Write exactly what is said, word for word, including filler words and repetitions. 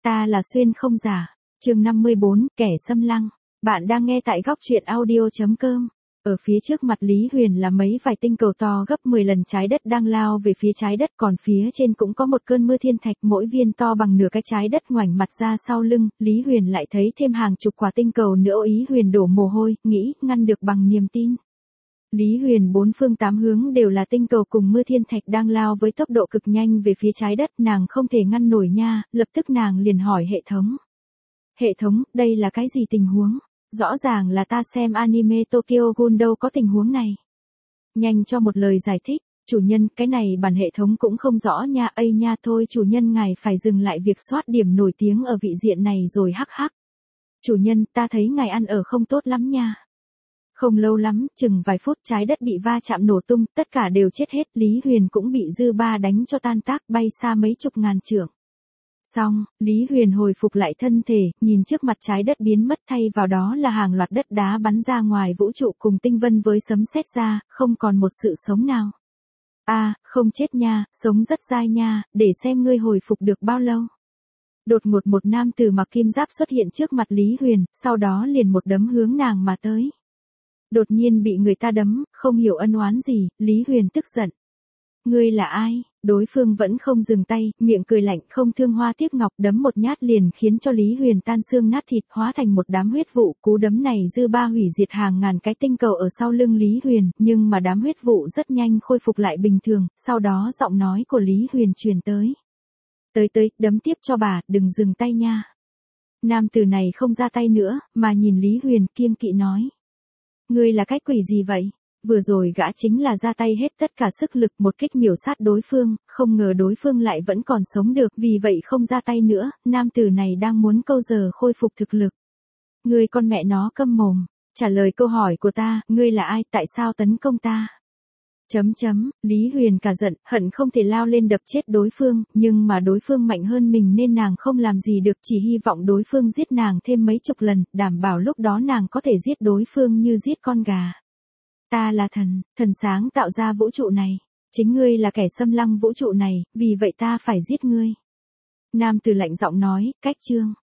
Ta là Xuyên không giả. Chương năm mươi bốn, kẻ xâm lăng. Bạn đang nghe tại góc truyện audio chấm com. Ở phía trước mặt Lý Huyền là mấy vài tinh cầu to gấp mười lần trái đất đang lao về phía trái đất, còn phía trên cũng có một cơn mưa thiên thạch, mỗi viên to bằng nửa cái trái đất ngoảnh mặt ra sau lưng. Lý Huyền lại thấy thêm hàng chục quả tinh cầu nữa. Ý Huyền đổ mồ hôi, nghĩ ngăn được bằng niềm tin. Lý Huyền bốn phương tám hướng đều là tinh cầu cùng mưa thiên thạch đang lao với tốc độ cực nhanh về phía trái đất, nàng không thể ngăn nổi nha, lập tức nàng liền hỏi hệ thống. Hệ thống, đây là cái gì tình huống? Rõ ràng là ta xem anime Tokyo Ghoul đâu có tình huống này. Nhanh cho một lời giải thích. Chủ nhân, cái này bản hệ thống cũng không rõ nha. Ây nha, thôi chủ nhân ngài phải dừng lại việc soát điểm nổi tiếng ở vị diện này rồi, hắc hắc. Chủ nhân, ta thấy ngài ăn ở không tốt lắm nha. Không lâu lắm, chừng vài phút trái đất bị va chạm nổ tung, tất cả đều chết hết. Lý Huyền cũng bị dư ba đánh cho tan tác, bay xa mấy chục ngàn trượng. Xong, Lý Huyền hồi phục lại thân thể, nhìn trước mặt trái đất biến mất, thay vào đó là hàng loạt đất đá bắn ra ngoài vũ trụ cùng tinh vân với sấm sét ra, không còn một sự sống nào. A, à, không chết nha, sống rất dai nha, để xem ngươi hồi phục được bao lâu. Đột ngột một nam tử mặc kim giáp xuất hiện trước mặt Lý Huyền, sau đó liền một đấm hướng nàng mà tới. Đột nhiên bị người ta đấm, không hiểu ân oán gì, Lý Huyền tức giận. Ngươi là ai? Đối phương vẫn không dừng tay, miệng cười lạnh, không thương hoa tiếc ngọc, đấm một nhát liền khiến cho Lý Huyền tan xương nát thịt, hóa thành một đám huyết vụ. Cú đấm này dư ba hủy diệt hàng ngàn cái tinh cầu ở sau lưng Lý Huyền, nhưng mà đám huyết vụ rất nhanh khôi phục lại bình thường, sau đó giọng nói của Lý Huyền truyền tới. Tới tới, đấm tiếp cho bà, đừng dừng tay nha. Nam tử này không ra tay nữa, mà nhìn Lý Huyền kiêng kỵ nói. Ngươi là cái quỷ gì vậy? Vừa rồi gã chính là ra tay hết tất cả sức lực một kích miểu sát đối phương, không ngờ đối phương lại vẫn còn sống được, vì vậy không ra tay nữa. Nam tử này đang muốn câu giờ khôi phục thực lực. Ngươi con mẹ nó câm mồm, trả lời câu hỏi của ta, ngươi là ai, tại sao tấn công ta? Chấm chấm, Lý Huyền cả giận, hận không thể lao lên đập chết đối phương, nhưng mà đối phương mạnh hơn mình nên nàng không làm gì được, chỉ hy vọng đối phương giết nàng thêm mấy chục lần, đảm bảo lúc đó nàng có thể giết đối phương như giết con gà. Ta là thần, thần sáng tạo ra vũ trụ này, chính ngươi là kẻ xâm lăng vũ trụ này, vì vậy ta phải giết ngươi. Nam tử lạnh giọng nói, cách chương.